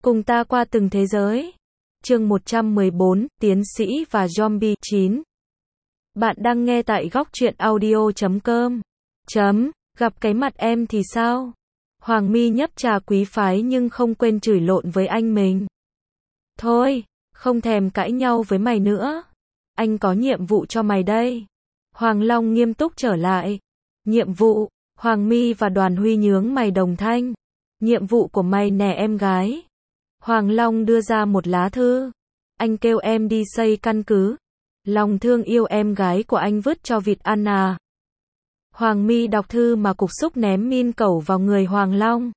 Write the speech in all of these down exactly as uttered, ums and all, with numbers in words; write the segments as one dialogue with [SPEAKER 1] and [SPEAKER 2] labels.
[SPEAKER 1] Cùng ta qua từng thế giới. Chương một trăm mười bốn, Tiến sĩ và Zombie. chín. Bạn đang nghe tại góc truyện audio chấm com. Chấm, gặp cái mặt em thì sao? Hoàng My nhấp trà quý phái nhưng không quên chửi lộn với anh mình. Thôi, không thèm cãi nhau với mày nữa. Anh có nhiệm vụ cho mày đây. Hoàng Long nghiêm túc trở lại. Nhiệm vụ, Hoàng My và Đoàn Huy nhướng mày đồng thanh. Nhiệm vụ của mày nè em gái. Hoàng Long đưa ra một lá thư. Anh kêu em đi xây căn cứ. Lòng thương yêu em gái của anh vứt cho vịt ăn à. Hoàng My đọc thư mà cục xúc ném min cẩu vào người Hoàng Long.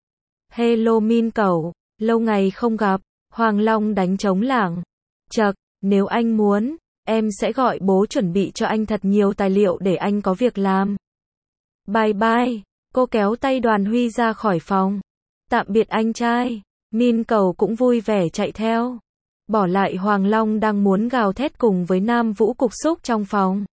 [SPEAKER 1] Hello min cẩu, lâu ngày không gặp. Hoàng Long đánh trống lảng. Chậc, nếu anh muốn, em sẽ gọi bố chuẩn bị cho anh thật nhiều tài liệu để anh có việc làm. Bye bye. Cô kéo tay Đoàn Huy ra khỏi phòng. Tạm biệt anh trai. Min cẩu cũng vui vẻ chạy theo. Bỏ lại Hoàng Long đang muốn gào thét cùng với Nam Vũ cục xúc trong phòng.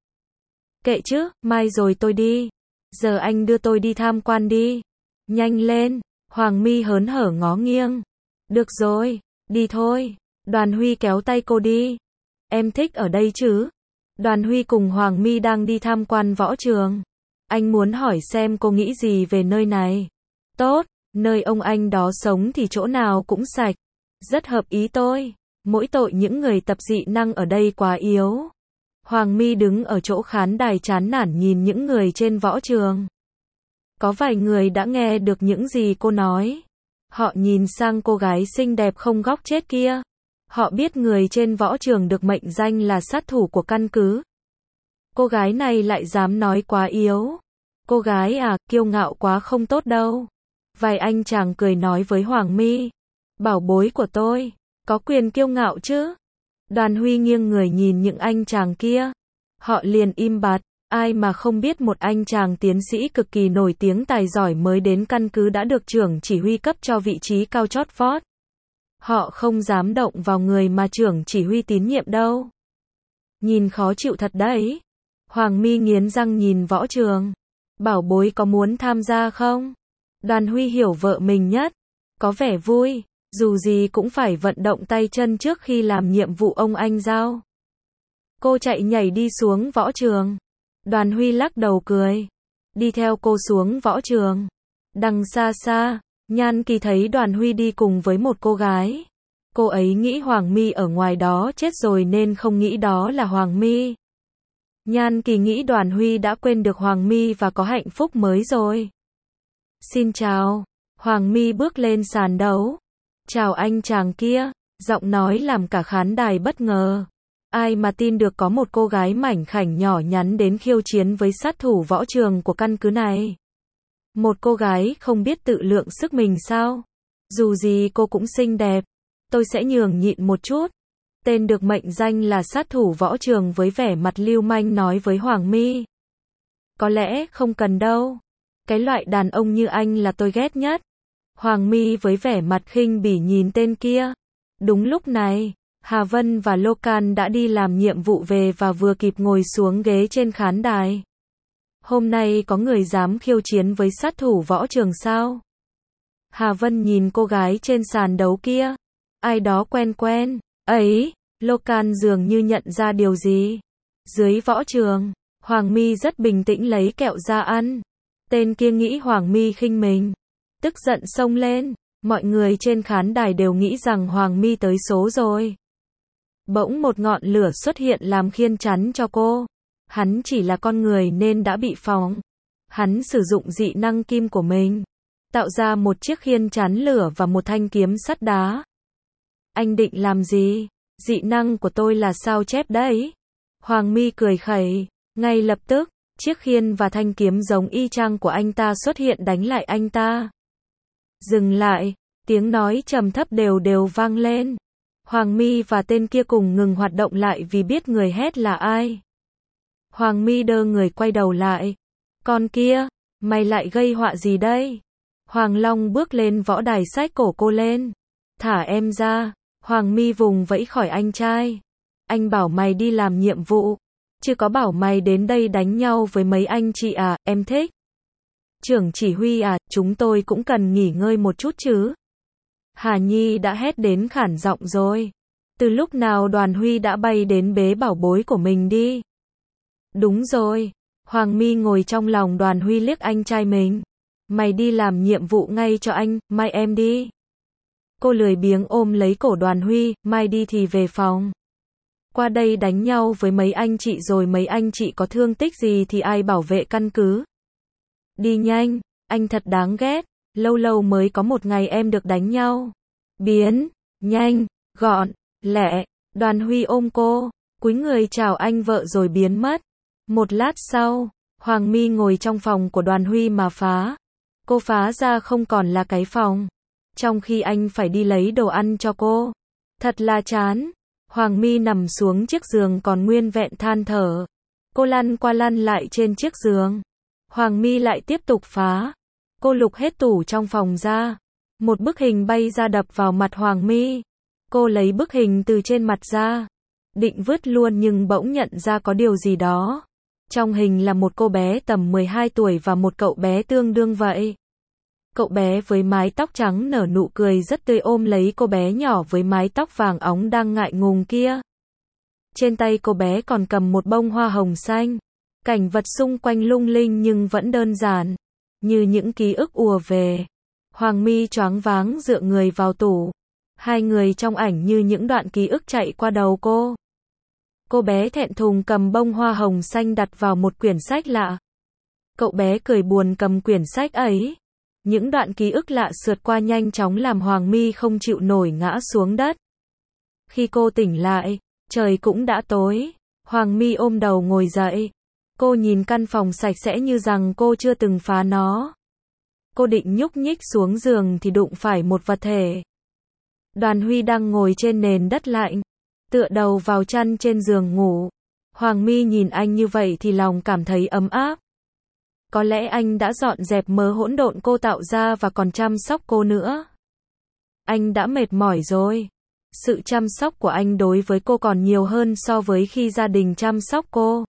[SPEAKER 1] Kệ chứ, mai rồi tôi đi. Giờ anh đưa tôi đi tham quan đi. Nhanh lên. Hoàng My hớn hở ngó nghiêng. Được rồi, đi thôi. Đoàn Huy kéo tay cô đi. Em thích ở đây chứ? Đoàn Huy cùng Hoàng My đang đi tham quan võ trường. Anh muốn hỏi xem cô nghĩ gì về nơi này. Tốt, nơi ông anh đó sống thì chỗ nào cũng sạch. Rất hợp ý tôi. Mỗi tội những người tập dị năng ở đây quá yếu. Hoàng My đứng ở chỗ khán đài chán nản nhìn những người trên võ trường. Có vài người đã nghe được những gì cô nói. Họ nhìn sang cô gái xinh đẹp không góc chết kia. Họ biết người trên võ trường được mệnh danh là sát thủ của căn cứ. Cô gái này lại dám nói quá yếu. Cô gái à, kiêu ngạo quá không tốt đâu. Vài anh chàng cười nói với Hoàng My. Bảo bối của tôi, có quyền kiêu ngạo chứ. Đoàn Huy nghiêng người nhìn những anh chàng kia. Họ liền im bặt. Ai mà không biết một anh chàng tiến sĩ cực kỳ nổi tiếng tài giỏi mới đến căn cứ đã được trưởng chỉ huy cấp cho vị trí cao chót vót. Họ không dám động vào người mà trưởng chỉ huy tín nhiệm đâu. Nhìn khó chịu thật đấy. Hoàng My nghiến răng nhìn võ trường. Bảo bối có muốn tham gia không? Đoàn Huy hiểu vợ mình nhất. Có vẻ vui. Dù gì cũng phải vận động tay chân trước khi làm nhiệm vụ ông anh giao. Cô chạy nhảy đi xuống võ trường. Đoàn Huy lắc đầu cười. Đi theo cô xuống võ trường. Đằng xa xa, Nhan Kỳ thấy Đoàn Huy đi cùng với một cô gái. Cô ấy nghĩ Hoàng My ở ngoài đó chết rồi nên không nghĩ đó là Hoàng My. Nhan Kỳ nghĩ Đoàn Huy đã quên được Hoàng My và có hạnh phúc mới rồi. Xin chào. Hoàng My bước lên sàn đấu. Chào anh chàng kia. Giọng nói làm cả khán đài bất ngờ. Ai mà tin được có một cô gái mảnh khảnh nhỏ nhắn đến khiêu chiến với sát thủ võ trường của căn cứ này. Một cô gái không biết tự lượng sức mình sao? Dù gì cô cũng xinh đẹp. Tôi sẽ nhường nhịn một chút. Tên được mệnh danh là sát thủ võ trường với vẻ mặt lưu manh nói với Hoàng My. Có lẽ không cần đâu. Cái loại đàn ông như anh là tôi ghét nhất. Hoàng My với vẻ mặt khinh bỉ nhìn tên kia. Đúng lúc này, Hà Vân và Locan đã đi làm nhiệm vụ về và vừa kịp ngồi xuống ghế trên khán đài. Hôm nay có người dám khiêu chiến với sát thủ võ trường sao? Hà Vân nhìn cô gái trên sàn đấu kia. Ai đó quen quen. Ấy, Locan dường như nhận ra điều gì. Dưới võ trường, Hoàng My rất bình tĩnh lấy kẹo ra ăn. Tên kia nghĩ Hoàng My khinh mình. Tức giận xông lên. Mọi người trên khán đài đều nghĩ rằng Hoàng My tới số rồi. Bỗng một ngọn lửa xuất hiện làm khiên chắn cho cô. Hắn chỉ là con người nên đã bị phóng. Hắn sử dụng dị năng kim của mình. Tạo ra một chiếc khiên chắn lửa và một thanh kiếm sắt đá. Anh định làm gì? Dị năng của tôi là sao chép đấy? Hoàng My cười khẩy. Ngay lập tức, chiếc khiên và thanh kiếm giống y chang của anh ta xuất hiện đánh lại anh ta. Dừng lại, tiếng nói trầm thấp đều đều vang lên. Hoàng My và tên kia cùng ngừng hoạt động lại vì biết người hét là ai. Hoàng My đơ người quay đầu lại. Con kia, mày lại gây họa gì đây? Hoàng Long bước lên võ đài xách cổ cô lên. Thả em ra. Hoàng My vùng vẫy khỏi anh trai. Anh bảo mày đi làm nhiệm vụ. Chứ có bảo mày đến đây đánh nhau với mấy anh chị à, em thích. Trưởng chỉ huy à, chúng tôi cũng cần nghỉ ngơi một chút chứ. Hà Nhi đã hét đến khản giọng rồi. Từ lúc nào Đoàn Huy đã bay đến bế bảo bối của mình đi? Đúng rồi. Hoàng My ngồi trong lòng Đoàn Huy liếc anh trai mình. Mày đi làm nhiệm vụ ngay cho anh, mai em đi. Cô lười biếng ôm lấy cổ Đoàn Huy, mai đi thì về phòng. Qua đây đánh nhau với mấy anh chị rồi mấy anh chị có thương tích gì thì ai bảo vệ căn cứ. Đi nhanh, anh thật đáng ghét, lâu lâu mới có một ngày em được đánh nhau. Biến, nhanh, gọn, lẹ, Đoàn Huy ôm cô, cúi người chào anh vợ rồi biến mất. Một lát sau, Hoàng My ngồi trong phòng của Đoàn Huy mà phá. Cô phá ra không còn là cái phòng. Trong khi anh phải đi lấy đồ ăn cho cô. Thật là chán. Hoàng My nằm xuống chiếc giường còn nguyên vẹn than thở. Cô lăn qua lăn lại trên chiếc giường. Hoàng My lại tiếp tục phá. Cô lục hết tủ trong phòng ra. Một bức hình bay ra đập vào mặt Hoàng My. Cô lấy bức hình từ trên mặt ra. Định vứt luôn nhưng bỗng nhận ra có điều gì đó. Trong hình là một cô bé tầm mười hai tuổi và một cậu bé tương đương vậy. Cậu bé với mái tóc trắng nở nụ cười rất tươi ôm lấy cô bé nhỏ với mái tóc vàng óng đang ngại ngùng kia. Trên tay cô bé còn cầm một bông hoa hồng xanh. Cảnh vật xung quanh lung linh nhưng vẫn đơn giản. Như những ký ức ùa về. Hoàng My choáng váng dựa người vào tủ. Hai người trong ảnh như những đoạn ký ức chạy qua đầu cô. Cô bé thẹn thùng cầm bông hoa hồng xanh đặt vào một quyển sách lạ. Cậu bé cười buồn cầm quyển sách ấy. Những đoạn ký ức lạ sượt qua nhanh chóng làm Hoàng My không chịu nổi ngã xuống đất. Khi cô tỉnh lại, trời cũng đã tối. Hoàng My ôm đầu ngồi dậy. Cô nhìn căn phòng sạch sẽ như rằng cô chưa từng phá nó. Cô định nhúc nhích xuống giường thì đụng phải một vật thể. Đoàn Huy đang ngồi trên nền đất lạnh, tựa đầu vào chăn trên giường ngủ. Hoàng My nhìn anh như vậy thì lòng cảm thấy ấm áp. Có lẽ anh đã dọn dẹp mớ hỗn độn cô tạo ra và còn chăm sóc cô nữa. Anh đã mệt mỏi rồi. Sự chăm sóc của anh đối với cô còn nhiều hơn so với khi gia đình chăm sóc cô.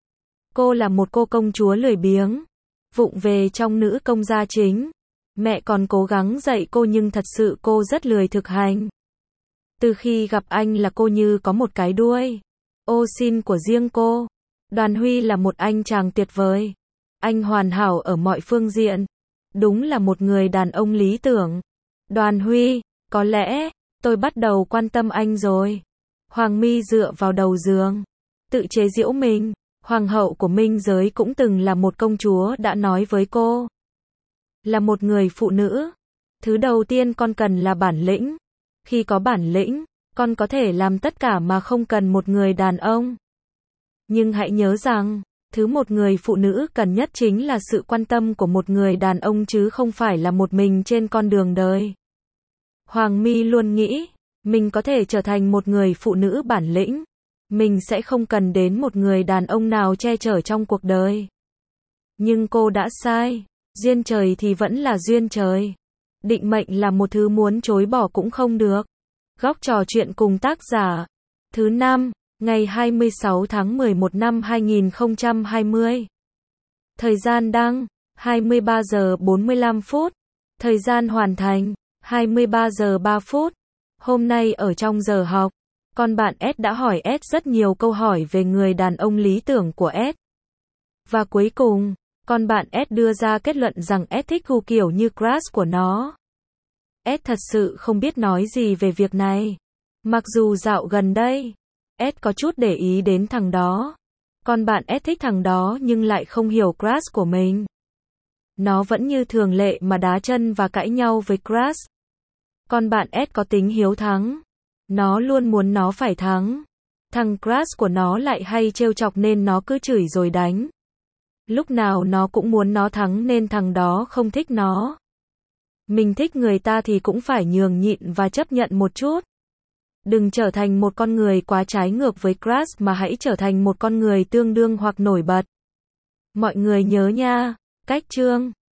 [SPEAKER 1] Cô là một cô công chúa lười biếng, vụng về trong nữ công gia chính. Mẹ còn cố gắng dạy cô nhưng thật sự cô rất lười thực hành. Từ khi gặp anh là cô như có một cái đuôi. Ô xin của riêng cô. Đoàn Huy là một anh chàng tuyệt vời. Anh hoàn hảo ở mọi phương diện. Đúng là một người đàn ông lý tưởng. Đoàn Huy, có lẽ, tôi bắt đầu quan tâm anh rồi. Hoàng My dựa vào đầu giường. Tự chế giễu mình. Hoàng hậu của Minh giới cũng từng là một công chúa đã nói với cô. Là một người phụ nữ. Thứ đầu tiên con cần là bản lĩnh. Khi có bản lĩnh, con có thể làm tất cả mà không cần một người đàn ông. Nhưng hãy nhớ rằng, thứ một người phụ nữ cần nhất chính là sự quan tâm của một người đàn ông chứ không phải là một mình trên con đường đời. Hoàng My luôn nghĩ, mình có thể trở thành một người phụ nữ bản lĩnh. Mình sẽ không cần đến một người đàn ông nào che chở trong cuộc đời. Nhưng cô đã sai. Duyên trời thì vẫn là duyên trời. Định mệnh là một thứ muốn chối bỏ cũng không được. Góc trò chuyện cùng tác giả. Thứ năm, ngày hai mươi sáu tháng mười một năm hai nghìn không trăm hai mươi. Thời gian đăng, hai mươi ba giờ bốn mươi lăm phút. Thời gian hoàn thành, hai mươi ba giờ ba phút. Hôm nay ở trong giờ học, con bạn S đã hỏi S rất nhiều câu hỏi về người đàn ông lý tưởng của S. Và cuối cùng, con bạn S đưa ra kết luận rằng S thích gu kiểu như crush của nó. S thật sự không biết nói gì về việc này. Mặc dù dạo gần đây, S có chút để ý đến thằng đó. Con bạn S thích thằng đó nhưng lại không hiểu crush của mình. Nó vẫn như thường lệ mà đá chân và cãi nhau với crush. Con bạn S có tính hiếu thắng. Nó luôn muốn nó phải thắng. Thằng crush của nó lại hay trêu chọc nên nó cứ chửi rồi đánh. Lúc nào nó cũng muốn nó thắng nên thằng đó không thích nó. Mình thích người ta thì cũng phải nhường nhịn và chấp nhận một chút. Đừng trở thành một con người quá trái ngược với crush mà hãy trở thành một con người tương đương hoặc nổi bật. Mọi người nhớ nha, cách chương